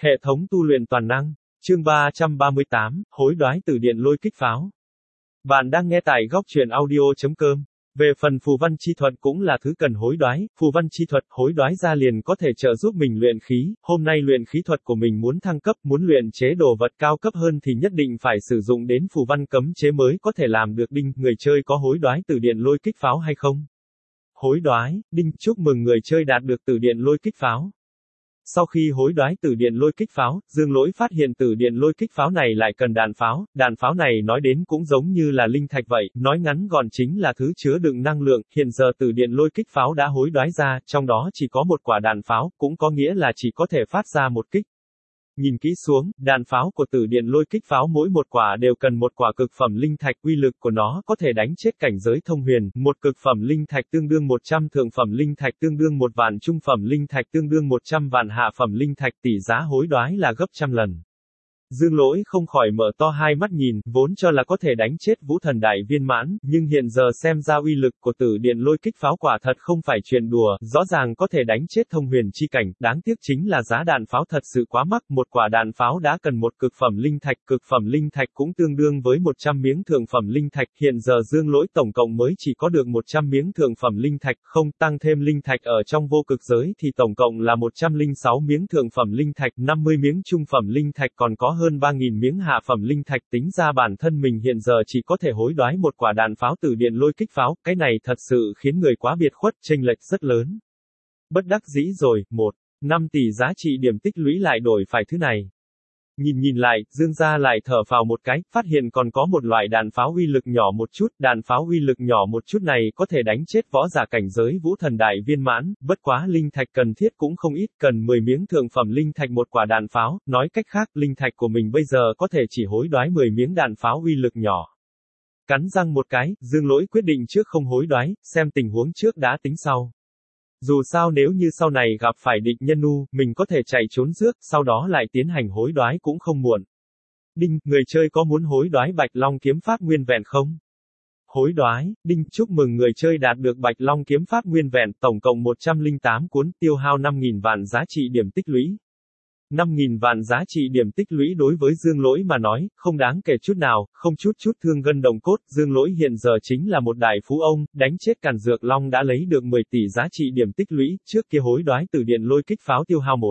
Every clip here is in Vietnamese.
Hệ thống tu luyện toàn năng. Chương 338, hối đoái từ điện lôi kích pháo. Bạn đang nghe tại góc truyện audio.com. Về phần phù văn chi thuật cũng là thứ cần hối đoái, phù văn chi thuật hối đoái ra liền có thể trợ giúp mình luyện khí, hôm nay luyện khí thuật của mình muốn thăng cấp, muốn luyện chế đồ vật cao cấp hơn thì nhất định phải sử dụng đến phù văn cấm chế mới có thể làm được. Đinh, người chơi có hối đoái từ điện lôi kích pháo hay không? Hối đoái, đinh, chúc mừng người chơi đạt được từ điện lôi kích pháo. Sau khi hối đoái từ điện lôi kích pháo, Dương Lỗi phát hiện từ điện lôi kích pháo này lại cần đạn pháo này nói đến cũng giống như là linh thạch vậy, nói ngắn gọn chính là thứ chứa đựng năng lượng, hiện giờ từ điện lôi kích pháo đã hối đoái ra, trong đó chỉ có một quả đạn pháo, cũng có nghĩa là chỉ có thể phát ra một kích. Nhìn kỹ xuống, đạn pháo của tử điện lôi kích pháo mỗi một quả đều cần một quả cực phẩm linh thạch, uy lực của nó có thể đánh chết cảnh giới thông huyền, một cực phẩm linh thạch tương đương 100 thượng phẩm linh thạch tương đương 1 vạn trung phẩm linh thạch tương đương 100 vạn hạ phẩm linh thạch, tỷ giá hối đoái là gấp trăm lần. Dương Lỗi không khỏi mở to hai mắt nhìn, vốn cho là có thể đánh chết vũ thần đại viên mãn, nhưng hiện giờ xem ra uy lực của tử điện lôi kích pháo quả thật không phải chuyện đùa, rõ ràng có thể đánh chết thông huyền chi cảnh, đáng tiếc chính là giá đạn pháo thật sự quá mắc, một quả đạn pháo đã cần một cực phẩm linh thạch cũng tương đương với 100 miếng thượng phẩm linh thạch, hiện giờ Dương Lỗi tổng cộng mới chỉ có được 100 miếng thượng phẩm linh thạch, không tăng thêm linh thạch ở trong vô cực giới thì tổng cộng là 106 miếng thượng phẩm linh thạch, 50 miếng trung phẩm linh thạch còn có hơn 3.000 miếng hạ phẩm linh thạch, tính ra bản thân mình hiện giờ chỉ có thể hối đoái một quả đạn pháo từ điện lôi kích pháo, cái này thật sự khiến người quá biệt khuất, chênh lệch rất lớn. Bất đắc dĩ rồi, 5 tỷ giá trị điểm tích lũy lại đổi phải thứ này. Nhìn lại, Dương gia lại thở phào một cái, phát hiện còn có một loại đạn pháo uy lực nhỏ một chút, đạn pháo uy lực nhỏ một chút này có thể đánh chết võ giả cảnh giới vũ thần đại viên mãn, bất quá linh thạch cần thiết cũng không ít, cần 10 miếng thượng phẩm linh thạch một quả đạn pháo, nói cách khác, linh thạch của mình bây giờ có thể chỉ hối đoái 10 miếng đạn pháo uy lực nhỏ. Cắn răng một cái, Dương Lỗi quyết định trước không hối đoái, xem tình huống trước đã tính sau. Dù sao nếu như sau này gặp phải địch nhân mình có thể chạy trốn rước, sau đó lại tiến hành hối đoái cũng không muộn. Đinh, người chơi có muốn hối đoái Bạch Long kiếm pháp nguyên vẹn không? Hối đoái, đinh, chúc mừng người chơi đạt được Bạch Long kiếm pháp nguyên vẹn, tổng cộng 108 cuốn, tiêu hao 5.000 vạn giá trị điểm tích lũy. 5.000 vạn giá trị điểm tích lũy đối với Dương Lỗi mà nói, không đáng kể chút nào, không chút thương gân động cốt, Dương Lỗi hiện giờ chính là một đại phú ông, đánh chết Càn Dược Long đã lấy được 10 tỷ giá trị điểm tích lũy, trước kia hối đoái từ điện lôi kích pháo tiêu hao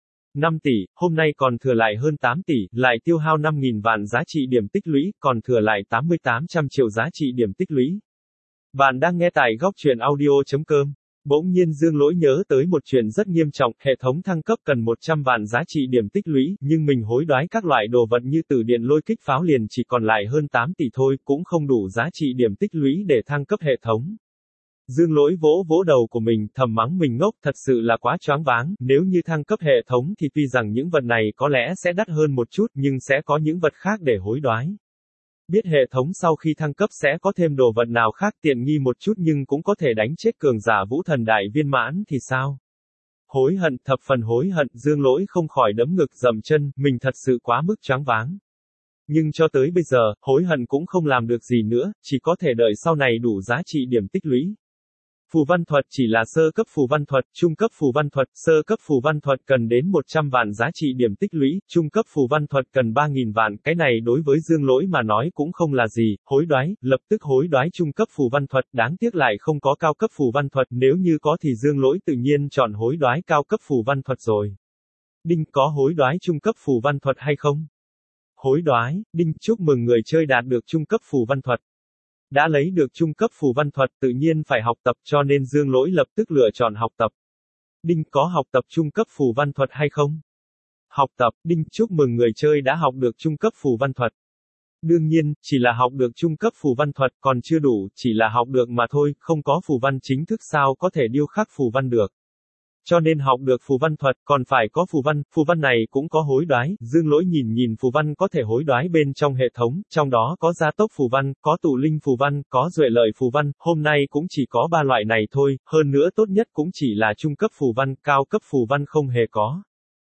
5 tỷ, hôm nay còn thừa lại hơn 8 tỷ, lại tiêu hao 5.000 vạn giá trị điểm tích lũy, còn thừa lại 8800 triệu giá trị điểm tích lũy. Bạn đang nghe tại góc truyện audio.com. Bỗng nhiên Dương Lỗi nhớ tới một chuyện rất nghiêm trọng, hệ thống thăng cấp cần 100 vạn giá trị điểm tích lũy, nhưng mình hối đoái các loại đồ vật như từ điện lôi kích pháo liền chỉ còn lại hơn 8 tỷ thôi, cũng không đủ giá trị điểm tích lũy để thăng cấp hệ thống. Dương Lỗi vỗ đầu của mình, thầm mắng mình ngốc, thật sự là quá choáng váng, nếu như thăng cấp hệ thống thì tuy rằng những vật này có lẽ sẽ đắt hơn một chút nhưng sẽ có những vật khác để hối đoái. Biết hệ thống sau khi thăng cấp sẽ có thêm đồ vật nào khác tiện nghi một chút nhưng cũng có thể đánh chết cường giả vũ thần đại viên mãn thì sao? Hối hận, thập phần hối hận, Dương Lỗi không khỏi đấm ngực dậm chân, mình thật sự quá mức choáng váng. Nhưng cho tới bây giờ, hối hận cũng không làm được gì nữa, chỉ có thể đợi sau này đủ giá trị điểm tích lũy. Phù văn thuật chỉ là sơ cấp phù văn thuật, trung cấp phù văn thuật, sơ cấp phù văn thuật cần đến 100 vạn giá trị điểm tích lũy, trung cấp phù văn thuật cần 3.000 vạn, cái này đối với Dương Lỗi mà nói cũng không là gì, hối đoái, lập tức hối đoái trung cấp phù văn thuật, đáng tiếc lại không có cao cấp phù văn thuật, nếu như có thì Dương Lỗi tự nhiên chọn hối đoái cao cấp phù văn thuật rồi. Đinh, có hối đoái trung cấp phù văn thuật hay không? Hối đoái, đinh, chúc mừng người chơi đạt được trung cấp phù văn thuật. Đã lấy được trung cấp phù văn thuật tự nhiên phải học tập cho nên Dương Lỗi lập tức lựa chọn học tập. Đinh, có học tập trung cấp phù văn thuật hay không? Học tập, đinh, chúc mừng người chơi đã học được trung cấp phù văn thuật. Đương nhiên, chỉ là học được trung cấp phù văn thuật còn chưa đủ, chỉ là học được mà thôi, không có phù văn chính thức sao có thể điêu khắc phù văn được. Cho nên học được phù văn thuật, còn phải có phù văn này cũng có hối đoái, Dương Lỗi nhìn phù văn có thể hối đoái bên trong hệ thống, trong đó có gia tốc phù văn, có tụ linh phù văn, có duệ lợi phù văn, hôm nay cũng chỉ có 3 loại này thôi, hơn nữa tốt nhất cũng chỉ là trung cấp phù văn, cao cấp phù văn không hề có.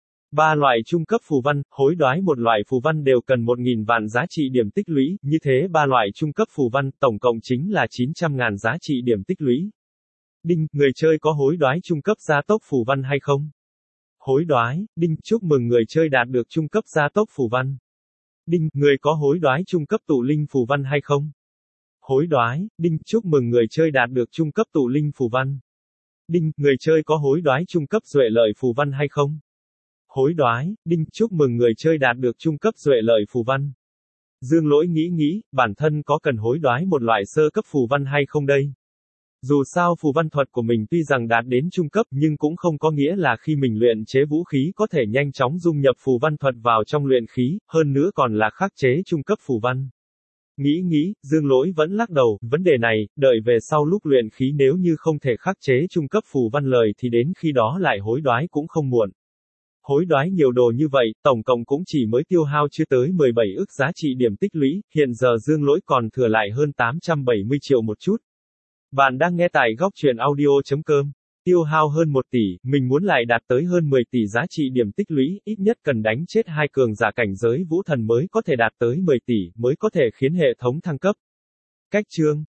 3 loại trung cấp phù văn, hối đoái một loại phù văn đều cần 1.000 vạn giá trị điểm tích lũy, như thế 3 loại trung cấp phù văn, tổng cộng chính là 900.000 giá trị điểm tích lũy. Đinh, người chơi có hối đoái trung cấp gia tốc phù văn hay không? Hối đoái, đinh, chúc mừng người chơi đạt được trung cấp gia tốc phù văn. Đinh, người có hối đoái trung cấp tụ linh phù văn hay không? Hối đoái, đinh, chúc mừng người chơi đạt được trung cấp tụ linh phù văn. Đinh, người chơi có hối đoái trung cấp duệ lợi phù văn hay không? Hối đoái, đinh, chúc mừng người chơi đạt được trung cấp duệ lợi phù văn. Dương Lỗi nghĩ, bản thân có cần hối đoái một loại sơ cấp phù văn hay không đây? Dù sao phù văn thuật của mình tuy rằng đạt đến trung cấp nhưng cũng không có nghĩa là khi mình luyện chế vũ khí có thể nhanh chóng dung nhập phù văn thuật vào trong luyện khí, hơn nữa còn là khắc chế trung cấp phù văn. Nghĩ, Dương Lỗi vẫn lắc đầu, vấn đề này, đợi về sau lúc luyện khí nếu như không thể khắc chế trung cấp phù văn lời thì đến khi đó lại hối đoái cũng không muộn. Hối đoái nhiều đồ như vậy, tổng cộng cũng chỉ mới tiêu hao chưa tới 17 ức giá trị điểm tích lũy, hiện giờ Dương Lỗi còn thừa lại hơn 870 triệu một chút. Bạn đang nghe tại góc truyện audio.com. Tiêu hao hơn 1 tỷ, mình muốn lại đạt tới hơn 10 tỷ giá trị điểm tích lũy, ít nhất cần đánh chết 2 cường giả cảnh giới vũ thần mới có thể đạt tới 10 tỷ, mới có thể khiến hệ thống thăng cấp. Cách chương